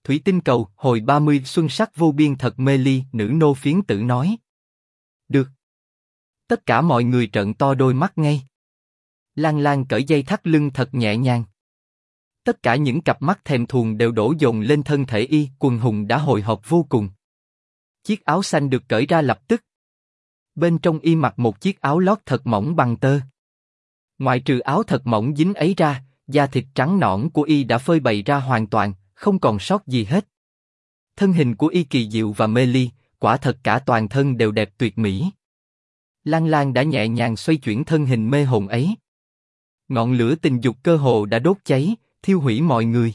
Thủy tinh cầu, hồi 30 xuân sắc vô biên thật mê ly, nữ nô phiến tử nói. Được. Tất cả mọi người trợn to đôi mắt ngay. Lan Lan cởi dây thắt lưng thật nhẹ nhàng. Tất cả những cặp mắt thèm thuồng đều đổ dồn lên thân thể y, Quần Hùng đã hồi hộp vô cùng. Chiếc áo xanh được cởi ra lập tức. Bên trong y mặc một chiếc áo lót thật mỏng bằng tơ. Ngoại trừ áo thật mỏng dính ấy ra, da thịt trắng nõn của y đã phơi bày ra hoàn toàn, không còn sót gì hết. Thân hình của y kỳ diệu và mê ly, quả thật cả toàn thân đều đẹp tuyệt mỹ. Lan Lan đã nhẹ nhàng xoay chuyển thân hình mê hồn ấy. Ngọn lửa tình dục cơ hồ đã đốt cháy, thiêu hủy mọi người.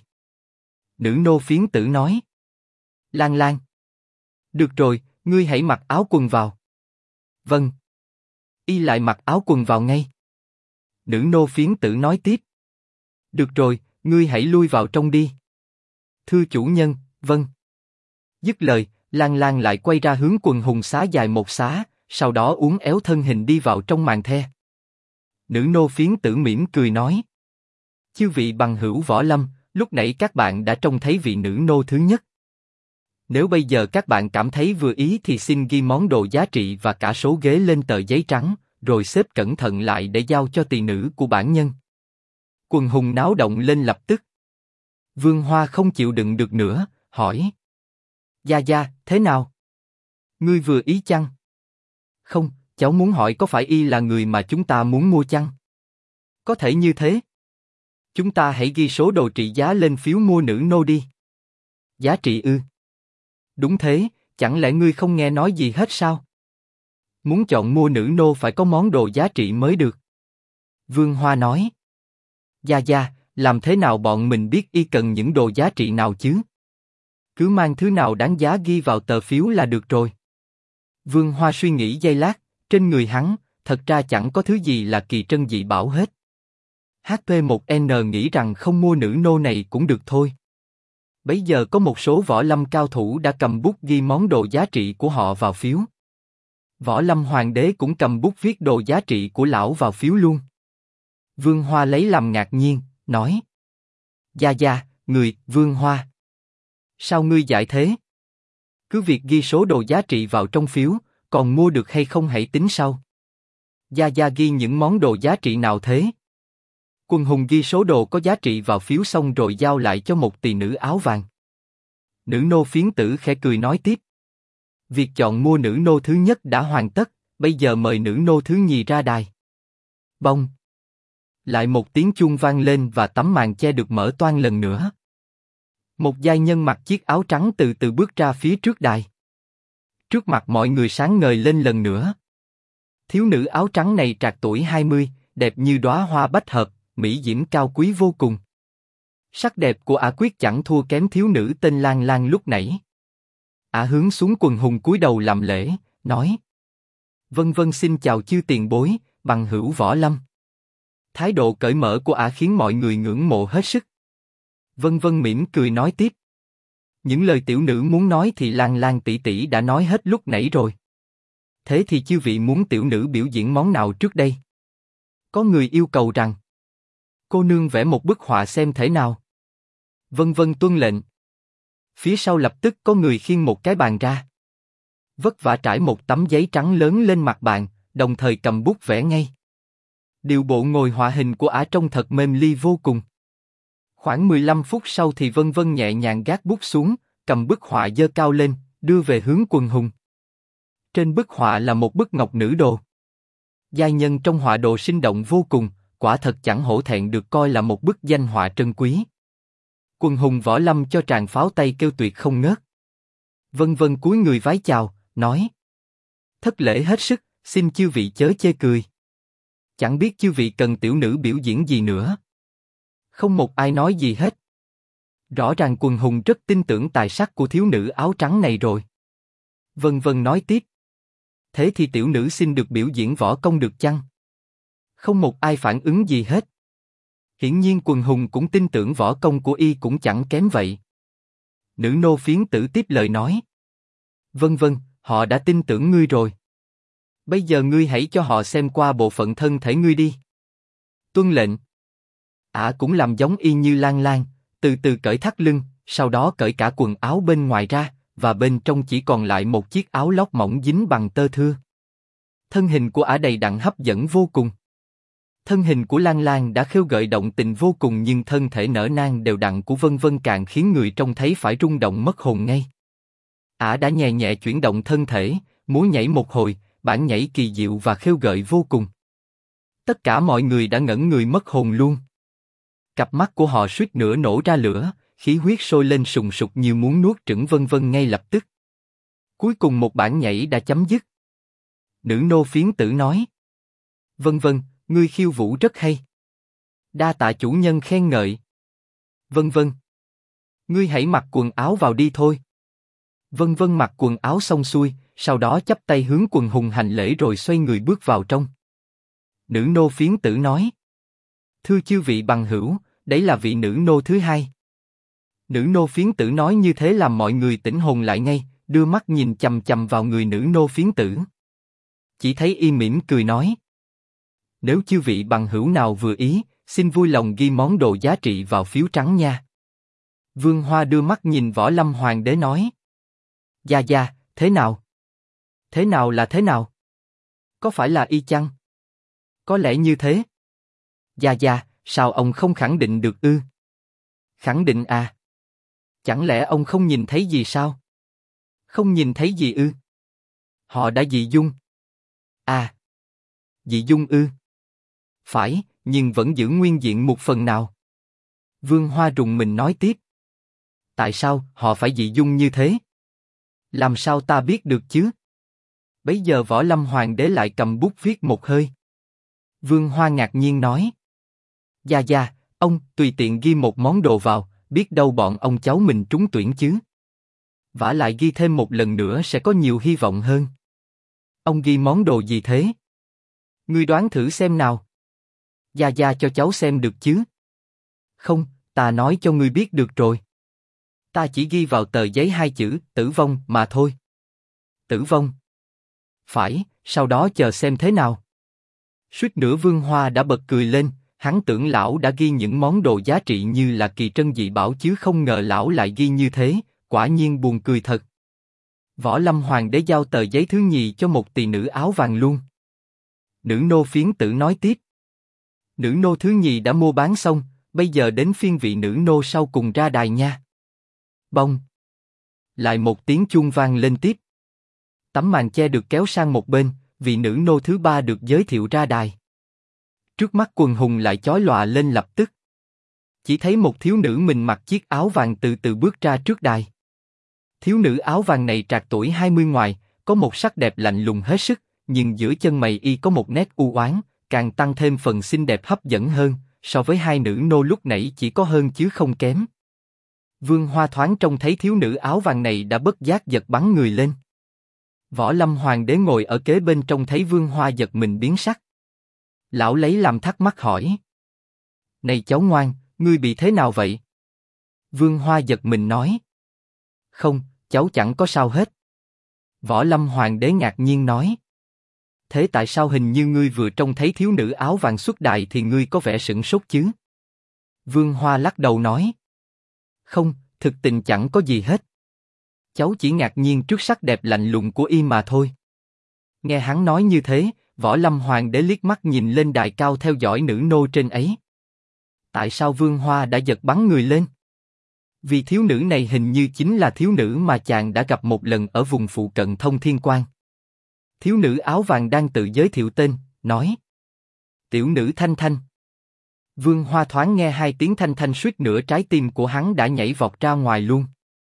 Nữ nô phiến tử nói. Lan Lan. Được rồi, ngươi hãy mặc áo quần vào. Vâng. Y lại mặc áo quần vào ngay. Nữ nô phiến tử nói tiếp. Được rồi, ngươi hãy lui vào trong đi. Thưa chủ nhân, vâng. Dứt lời, Lan Lan lại quay ra hướng Quần Hùng xá dài một xá, sau đó uốn éo thân hình đi vào trong màn the. Nữ nô phiến tử mỉm cười nói. Chư vị bằng hữu võ lâm, lúc nãy các bạn đã trông thấy vị nữ nô thứ nhất. Nếu bây giờ các bạn cảm thấy vừa ý thì xin ghi món đồ giá trị và cả số ghế lên tờ giấy trắng, rồi xếp cẩn thận lại để giao cho tỳ nữ của bản nhân. Quần Hùng náo động lên lập tức. Vương Hoa không chịu đựng được nữa, hỏi. Gia Gia, thế nào? Ngươi vừa ý chăng? Không, cháu muốn hỏi có phải y là người mà chúng ta muốn mua chăng? Có thể như thế. Chúng ta hãy ghi số đồ trị giá lên phiếu mua nữ nô đi. Giá trị ư? Đúng thế, chẳng lẽ ngươi không nghe nói gì hết sao? Muốn chọn mua nữ nô phải có món đồ giá trị mới được. Vương Hoa nói. Gia Gia, làm thế nào bọn mình biết y cần những đồ giá trị nào chứ? Cứ mang thứ nào đáng giá ghi vào tờ phiếu là được rồi. Vương Hoa suy nghĩ giây lát, trên người hắn, thật ra chẳng có thứ gì là kỳ trân dị bảo hết. HP1N nghĩ rằng không mua nữ nô này cũng được thôi. Bấy giờ có một số võ lâm cao thủ đã cầm bút ghi món đồ giá trị của họ vào phiếu. Võ lâm hoàng đế cũng cầm bút viết đồ giá trị của lão vào phiếu luôn. Vương Hoa lấy làm ngạc nhiên, nói. Gia Gia, người, Vương Hoa. Sao ngươi dại thế? Cứ việc ghi số đồ giá trị vào trong phiếu, còn mua được hay không hãy tính sau. Gia Gia ghi những món đồ giá trị nào thế? Quần Hùng ghi số đồ có giá trị vào phiếu xong rồi giao lại cho một tỳ nữ áo vàng. Nữ nô phiến tử khẽ cười nói tiếp. Việc chọn mua nữ nô thứ nhất đã hoàn tất, bây giờ mời nữ nô thứ nhì ra đài. Bông. Lại một tiếng chuông vang lên và tấm màn che được mở toang lần nữa. Một giai nhân mặc chiếc áo trắng từ từ bước ra phía trước đài. Trước mặt mọi người sáng ngời lên lần nữa. Thiếu nữ áo trắng này trạc tuổi 20, đẹp như đóa hoa bách hợp, mỹ diễm cao quý vô cùng. Sắc đẹp của ả quyết chẳng thua kém thiếu nữ tên Lan Lan lúc nãy. Ả hướng xuống Quần Hùng cúi đầu làm lễ, nói. Vân vân xin chào chư tiền bối, bằng hữu võ lâm. Thái độ cởi mở của ả khiến mọi người ngưỡng mộ hết sức. Vân vân mỉm cười nói tiếp. Những lời tiểu nữ muốn nói thì Lan Lan tỷ tỷ đã nói hết lúc nãy rồi. Thế thì chư vị muốn tiểu nữ biểu diễn món nào trước đây? Có người yêu cầu rằng. Cô nương vẽ một bức họa xem thể nào. Vân vân tuân lệnh. Phía sau lập tức có người khiêng một cái bàn ra. Vất vả trải một tấm giấy trắng lớn lên mặt bàn, đồng thời cầm bút vẽ ngay. Điều bộ ngồi họa hình của ả trông thật mềm ly vô cùng. Khoảng 15 phút sau thì Vân vân nhẹ nhàng gác bút xuống, cầm bức họa giơ cao lên, đưa về hướng Quần Hùng. Trên bức họa là một bức ngọc nữ đồ. Giai nhân trong họa đồ sinh động vô cùng, quả thật chẳng hổ thẹn được coi là một bức danh họa trân quý. Quần Hùng võ lâm cho tràng pháo tay kêu tuyệt không ngớt. Vân vân cúi người vái chào, nói. Thất lễ hết sức, xin chư vị chớ chê cười. Chẳng biết chư vị cần tiểu nữ biểu diễn gì nữa. Không một ai nói gì hết. Rõ ràng Quần Hùng rất tin tưởng tài sắc của thiếu nữ áo trắng này rồi. Vân vân nói tiếp. Thế thì tiểu nữ xin được biểu diễn võ công được chăng? Không một ai phản ứng gì hết. Hiển nhiên Quần Hùng cũng tin tưởng võ công của y cũng chẳng kém vậy. Nữ nô phiến tử tiếp lời nói. Vân vân, họ đã tin tưởng ngươi rồi. Bây giờ ngươi hãy cho họ xem qua bộ phận thân thể ngươi đi. Tuân lệnh. Ả cũng làm giống y như Lan Lan, từ từ cởi thắt lưng, sau đó cởi cả quần áo bên ngoài ra, và bên trong chỉ còn lại một chiếc áo lót mỏng dính bằng tơ thưa. Thân hình của ả đầy đặn hấp dẫn vô cùng. Thân hình của Lan Lan đã khêu gợi động tình vô cùng, nhưng thân thể nở nang đều đặn của Vân Vân càng khiến người trông thấy phải rung động mất hồn ngay. Ả đã nhẹ nhẹ chuyển động thân thể, múa nhảy một hồi, bản nhảy kỳ diệu và khêu gợi vô cùng. Tất cả mọi người đã ngẩn người mất hồn luôn. Cặp mắt của họ suýt nữa nổ ra lửa, khí huyết sôi lên sùng sục như muốn nuốt chửng Vân Vân ngay lập tức. Cuối cùng một bản nhảy đã chấm dứt. Nữ nô phiến tử nói: Vân Vân, ngươi khiêu vũ rất hay. Đa tạ chủ nhân khen ngợi. Vân Vân, ngươi hãy mặc quần áo vào đi thôi. Vân Vân mặc quần áo xong xuôi, sau đó chắp tay hướng quần hùng hành lễ rồi xoay người bước vào trong. Nữ nô phiến tử nói: Thưa chư vị bằng hữu, đấy là vị nữ nô thứ hai. Nữ nô phiến tử nói như thế làm mọi người tỉnh hồn lại ngay, đưa mắt nhìn chằm chằm vào người nữ nô phiến tử. Chỉ thấy y mỉm cười nói: Nếu chư vị bằng hữu nào vừa ý, xin vui lòng ghi món đồ giá trị vào phiếu trắng nha. Vương Hoa đưa mắt nhìn Võ Lâm Hoàng đế nói: Gia Gia, thế nào? Thế nào là thế nào? Có phải là y chăng? Có lẽ như thế. Gia Gia, sao ông không khẳng định được ư? Khẳng định à? Chẳng lẽ ông không nhìn thấy gì sao? Không nhìn thấy gì ư? Họ đã dị dung. À, dị dung ư? Phải, nhưng vẫn giữ nguyên diện một phần nào. Vương Hoa rùng mình nói tiếp: Tại sao họ phải dị dung như thế? Làm sao ta biết được chứ? Bấy giờ Võ Lâm Hoàng đế lại cầm bút viết một hơi. Vương Hoa ngạc nhiên nói: Gia Gia, ông tùy tiện ghi một món đồ vào, biết đâu bọn ông cháu mình trúng tuyển chứ. Vả lại ghi thêm một lần nữa sẽ có nhiều hy vọng hơn. Ông ghi món đồ gì thế? Ngươi đoán thử xem nào. Gia Gia cho cháu xem được chứ? Không, ta nói cho ngươi biết được rồi. Ta chỉ ghi vào tờ giấy hai chữ tử vong mà thôi. Tử vong? Phải, sau đó chờ xem thế nào. Suýt nữa Vương Hoa đã bật cười lên, hắn tưởng lão đã ghi những món đồ giá trị như là kỳ trân dị bảo chứ không ngờ lão lại ghi như thế, quả nhiên buồn cười thật. Võ Lâm Hoàng đế giao tờ giấy thứ nhì cho một tỳ nữ áo vàng luôn. Nữ nô phiến tử nói tiếp: Nữ nô thứ nhì đã mua bán xong, bây giờ đến phiên vị nữ nô sau cùng ra đài nha. Bông. Lại một tiếng chuông vang lên tiếp. Tấm màn che được kéo sang một bên, vị nữ nô thứ ba được giới thiệu ra đài. Trước mắt quần hùng lại chói lòa lên lập tức. Chỉ thấy một thiếu nữ mình mặc chiếc áo vàng từ từ bước ra trước đài. Thiếu nữ áo vàng này trạc tuổi 20 ngoài, có một sắc đẹp lạnh lùng hết sức, nhưng giữa chân mày y có một nét u oán, càng tăng thêm phần xinh đẹp hấp dẫn hơn, so với hai nữ nô lúc nãy chỉ có hơn chứ không kém. Vương Hoa thoáng trông thấy thiếu nữ áo vàng này đã bất giác giật bắn người lên. Võ Lâm Hoàng đế ngồi ở kế bên trông thấy Vương Hoa giật mình biến sắc. Lão lấy làm thắc mắc hỏi: Này cháu ngoan, ngươi bị thế nào vậy? Vương Hoa giật mình nói: Không, cháu chẳng có sao hết. Võ Lâm Hoàng đế ngạc nhiên nói: Thế tại sao hình như ngươi vừa trông thấy thiếu nữ áo vàng xuất đài thì ngươi có vẻ sửng sốt chứ? Vương Hoa lắc đầu nói: Không, thực tình chẳng có gì hết. Cháu chỉ ngạc nhiên trước sắc đẹp lạnh lùng của y mà thôi. Nghe hắn nói như thế, Võ Lâm Hoàng đế liếc mắt nhìn lên đài cao theo dõi nữ nô trên ấy. Tại sao Vương Hoa đã giật bắn người lên? Vì thiếu nữ này hình như chính là thiếu nữ mà chàng đã gặp một lần ở vùng phụ cận Thông Thiên Quan. Thiếu nữ áo vàng đang tự giới thiệu tên, nói: Tiểu nữ Thanh Thanh. Vương Hoa thoáng nghe hai tiếng Thanh Thanh suýt nữa trái tim của hắn đã nhảy vọt ra ngoài luôn.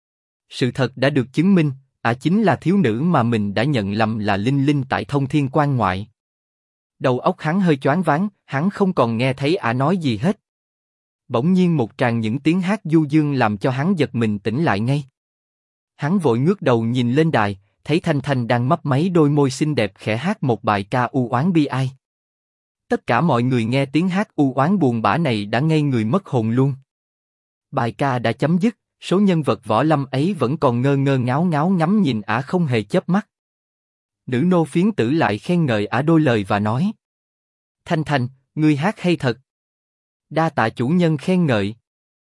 Sự thật đã được chứng minh, chính là thiếu nữ mà mình đã nhận lầm là Linh Linh tại Thông Thiên Quan ngoại. Đầu óc hắn hơi choáng váng, hắn không còn nghe thấy nói gì hết. Bỗng nhiên một tràng những tiếng hát du dương làm cho hắn giật mình tỉnh lại ngay. Hắn vội ngước đầu nhìn lên đài, thấy Thanh Thanh đang mấp máy đôi môi xinh đẹp khẽ hát một bài ca u oán bi ai. Tất cả mọi người nghe tiếng hát u oán buồn bã này đã ngây người mất hồn luôn. Bài ca đã chấm dứt, số nhân vật võ lâm ấy vẫn còn ngơ ngơ ngáo ngáo ngắm nhìn không hề chớp mắt. Nữ nô phiến tử lại khen ngợi đôi lời và nói: Thanh Thanh, ngươi hát hay thật. Đa tạ chủ nhân khen ngợi.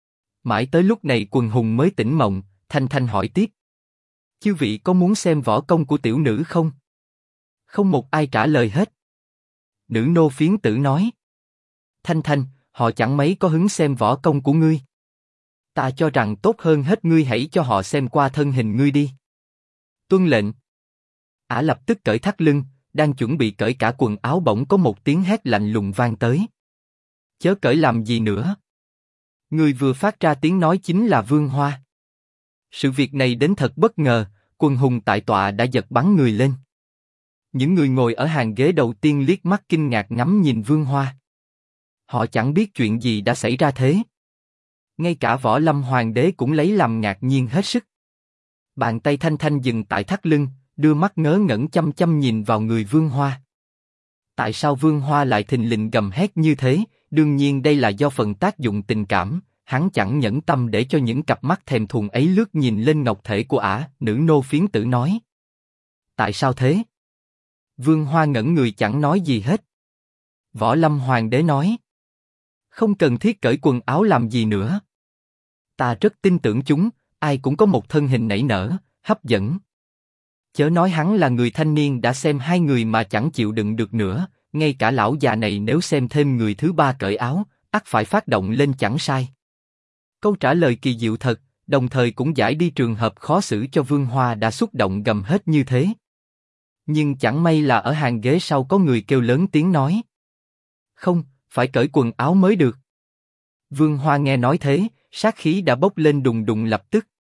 Mãi tới lúc này Quần Hùng mới tỉnh mộng, Thanh Thanh hỏi tiếp. Chư vị có muốn xem võ công của tiểu nữ không? Không một ai trả lời hết. Nữ nô phiến tử nói. Thanh Thanh, họ chẳng mấy có hứng xem võ công của ngươi. Ta cho rằng tốt hơn hết ngươi hãy cho họ xem qua thân hình ngươi đi. Tuân lệnh. Ả lập tức cởi thắt lưng, đang chuẩn bị cởi cả quần áo bỗng có một tiếng hét lạnh lùng vang tới. Chớ cởi làm gì nữa? Người vừa phát ra tiếng nói chính là Vương Hoa. Sự việc này đến thật bất ngờ, Quần Hùng tại tọa đã giật bắn người lên. Những người ngồi ở hàng ghế đầu tiên liếc mắt kinh ngạc ngắm nhìn Vương Hoa. Họ chẳng biết chuyện gì đã xảy ra thế. Ngay cả Võ Lâm Hoàng đế cũng lấy làm ngạc nhiên hết sức. Bàn tay Thanh Thanh dừng tại thắt lưng, đưa mắt ngớ ngẩn chăm chăm nhìn vào người Vương Hoa. Tại sao Vương Hoa lại thình lình gầm hét như thế? Đương nhiên đây là do phần tác dụng tình cảm. Hắn chẳng nhẫn tâm để cho những cặp mắt thèm thuồng ấy lướt nhìn lên ngọc thể của ả. Nữ nô phiến tử nói. Tại sao thế? Vương Hoa ngẩn người chẳng nói gì hết. Võ Lâm Hoàng đế nói. Không cần thiết cởi quần áo làm gì nữa. Ta rất tin tưởng chúng, ai cũng có một thân hình nảy nở, hấp dẫn. Chớ nói hắn là người thanh niên đã xem hai người mà chẳng chịu đựng được nữa, ngay cả lão già này nếu xem thêm người thứ ba cởi áo, ắt phải phát động lên chẳng sai. Câu trả lời kỳ diệu thật, đồng thời cũng giải đi trường hợp khó xử cho Vương Hoa đã xúc động gầm hết như thế. Nhưng chẳng may là ở hàng ghế sau có người kêu lớn tiếng nói. Không, phải cởi quần áo mới được. Vương Hoa nghe nói thế, sát khí đã bốc lên đùng đùng lập tức.